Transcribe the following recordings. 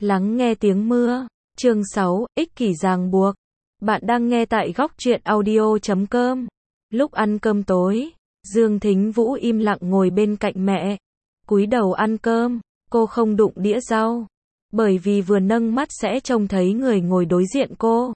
Lắng nghe tiếng mưa. Chương 6, ích kỷ ràng buộc. Bạn đang nghe tại góc truyện audio.com. Lúc ăn cơm tối, Dương Thính Vũ im lặng ngồi bên cạnh mẹ, cúi đầu ăn cơm, cô không đụng đĩa rau, bởi vì vừa nâng mắt sẽ trông thấy người ngồi đối diện cô.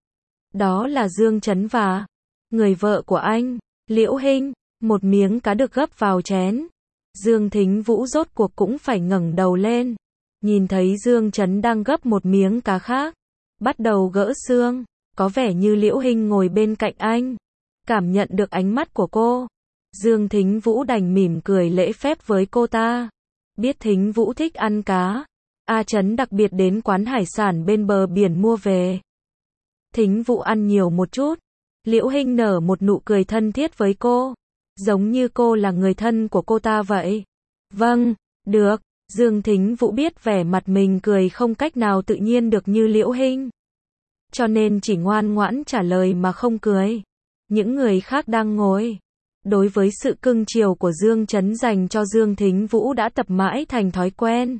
Đó là Dương Chấn và người vợ của anh, Liễu Hinh. Một miếng cá được gấp vào chén. Dương Thính Vũ rốt cuộc cũng phải ngẩng đầu lên, nhìn thấy Dương Chấn đang gấp một miếng cá khác, bắt đầu gỡ xương, có vẻ như Liễu Hinh ngồi bên cạnh anh, cảm nhận được ánh mắt của cô. Dương Thính Vũ đành mỉm cười lễ phép với cô ta. Biết Thính Vũ thích ăn cá, A Chấn đặc biệt đến quán hải sản bên bờ biển mua về. Thính Vũ ăn nhiều một chút. Liễu Hinh nở một nụ cười thân thiết với cô, giống như cô là người thân của cô ta vậy. Vâng, được. Dương Thính Vũ biết vẻ mặt mình cười không cách nào tự nhiên được như Liễu Hinh, cho nên chỉ ngoan ngoãn trả lời mà không cười. Những người khác đang ngồi, đối với sự cưng chiều của Dương Chấn dành cho Dương Thính Vũ đã tập mãi thành thói quen.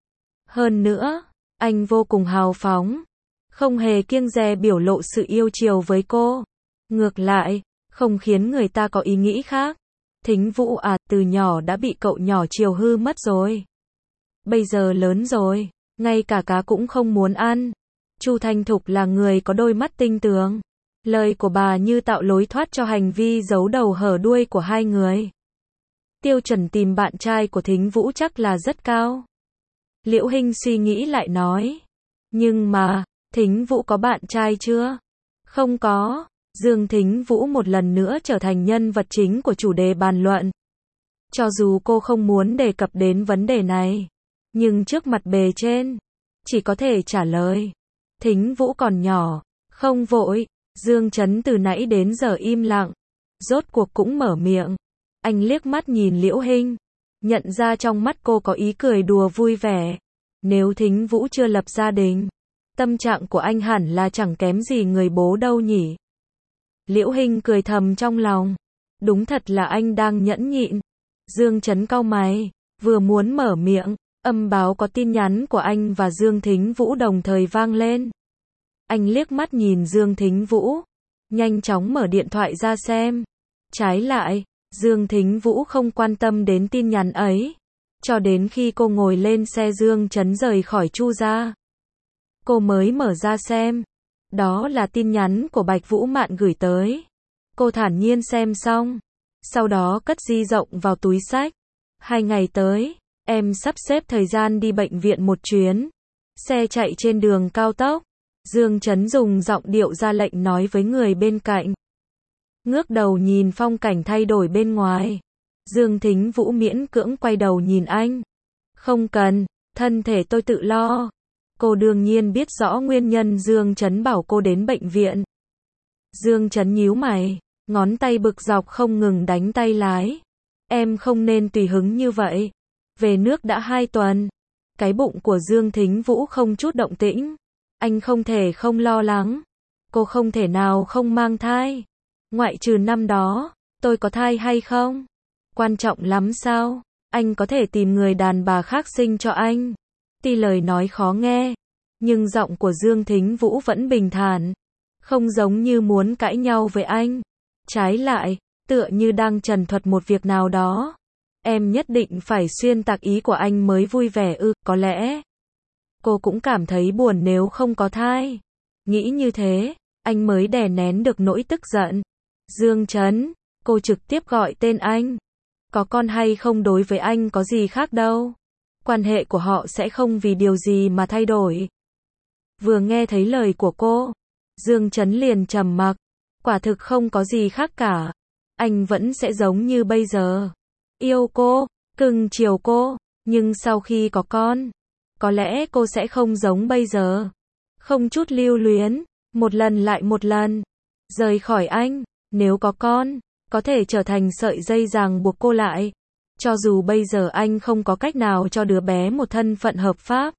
Hơn nữa, anh vô cùng hào phóng, không hề kiêng dè biểu lộ sự yêu chiều với cô. Ngược lại, không khiến người ta có ý nghĩ khác. Thính Vũ à, từ nhỏ đã bị cậu nhỏ chiều hư mất rồi. Bây giờ lớn rồi, ngay cả cá cũng không muốn ăn. Chu Thanh Thục là người có đôi mắt tinh tường. Lời của bà như tạo lối thoát cho hành vi giấu đầu hở đuôi của hai người. Tiêu chuẩn tìm bạn trai của Thính Vũ chắc là rất cao. Liễu Hinh suy nghĩ lại nói. Nhưng mà, Thính Vũ có bạn trai chưa? Không có. Dương Thính Vũ một lần nữa trở thành nhân vật chính của chủ đề bàn luận. Cho dù cô không muốn đề cập đến vấn đề này, nhưng trước mặt bề trên, chỉ có thể trả lời. Thính Vũ còn nhỏ, không vội. Dương Chấn từ nãy đến giờ im lặng, rốt cuộc cũng mở miệng. Anh liếc mắt nhìn Liễu Hinh, nhận ra trong mắt cô có ý cười đùa vui vẻ. Nếu Thính Vũ chưa lập gia đình, tâm trạng của anh hẳn là chẳng kém gì người bố đâu nhỉ. Liễu Hinh cười thầm trong lòng. Đúng thật là anh đang nhẫn nhịn. Dương Chấn cau mày, vừa muốn mở miệng, âm báo có tin nhắn của anh và Dương Thính Vũ đồng thời vang lên. Anh liếc mắt nhìn Dương Thính Vũ, nhanh chóng mở điện thoại ra xem. Trái lại, Dương Thính Vũ không quan tâm đến tin nhắn ấy, cho đến khi cô ngồi lên xe Dương Chấn rời khỏi Chu gia, cô mới mở ra xem. Đó là tin nhắn của Bạch Vũ Mạn gửi tới. Cô thản nhiên xem xong, sau đó cất di động vào túi xách. 2 ngày tới, em sắp xếp thời gian đi bệnh viện một chuyến. Xe chạy trên đường cao tốc. Dương Chấn dùng giọng điệu ra lệnh nói với người bên cạnh. Ngước đầu nhìn phong cảnh thay đổi bên ngoài. Dương Thính Vũ miễn cưỡng quay đầu nhìn anh. Không cần, thân thể tôi tự lo. Cô đương nhiên biết rõ nguyên nhân Dương Chấn bảo cô đến bệnh viện. Dương Chấn nhíu mày, ngón tay bực dọc không ngừng đánh tay lái. Em không nên tùy hứng như vậy. Về nước đã 2 tuần. Cái bụng của Dương Thính Vũ không chút động tĩnh. Anh không thể không lo lắng. Cô không thể nào không mang thai. Ngoại trừ năm đó, tôi có thai hay không? Quan trọng lắm sao? Anh có thể tìm người đàn bà khác sinh cho anh. Tuy lời nói khó nghe, nhưng giọng của Dương Thính Vũ vẫn bình thản, không giống như muốn cãi nhau với anh. Trái lại, tựa như đang trần thuật một việc nào đó. Em nhất định phải xuyên tạc ý của anh mới vui vẻ ư? Có lẽ cô cũng cảm thấy buồn nếu không có thai. Nghĩ như thế, anh mới đè nén được nỗi tức giận. Dương Chấn, cô trực tiếp gọi tên anh. Có con hay không đối với anh có gì khác đâu. Quan hệ của họ sẽ không vì điều gì mà thay đổi. Vừa nghe thấy lời của cô, Dương Chấn liền trầm mặc. Quả thực không có gì khác cả. Anh vẫn sẽ giống như bây giờ. Yêu cô, cưng chiều cô. Nhưng sau khi có con, có lẽ cô sẽ không giống bây giờ. Không chút lưu luyến, một lần lại một lần. Rời khỏi anh, nếu có con, có thể trở thành sợi dây ràng buộc cô lại. Cho dù bây giờ anh không có cách nào cho đứa bé một thân phận hợp pháp,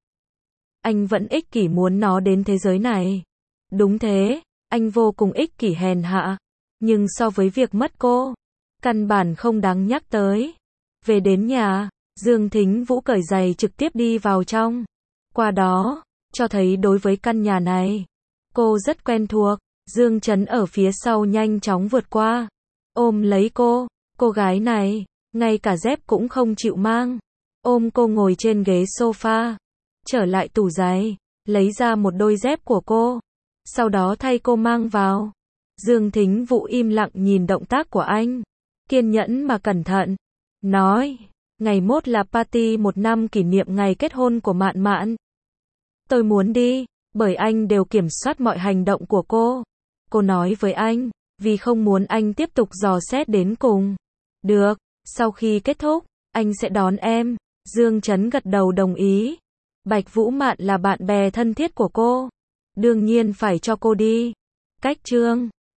anh vẫn ích kỷ muốn nó đến thế giới này. Đúng thế, anh vô cùng ích kỷ hèn hạ. Nhưng so với việc mất cô, căn bản không đáng nhắc tới. Về đến nhà, Dương Thính Vũ cởi giày trực tiếp đi vào trong. Qua đó, cho thấy đối với căn nhà này, cô rất quen thuộc. Dương Chấn ở phía sau nhanh chóng vượt qua, ôm lấy cô gái này, ngay cả dép cũng không chịu mang. Ôm cô ngồi trên ghế sofa, trở lại tủ giày, lấy ra một đôi dép của cô, sau đó thay cô mang vào. Dương Thính Vũ im lặng nhìn động tác của anh, kiên nhẫn mà cẩn thận, nói, ngày mốt là party 1 năm kỷ niệm ngày kết hôn của Mạn Mạn. Tôi muốn đi, bởi anh đều kiểm soát mọi hành động của cô. Cô nói với anh, vì không muốn anh tiếp tục dò xét đến cùng. Được, sau khi kết thúc, anh sẽ đón em. Dương Chấn gật đầu đồng ý. Bạch Vũ Mạn là bạn bè thân thiết của cô, đương nhiên phải cho cô đi. Cách chương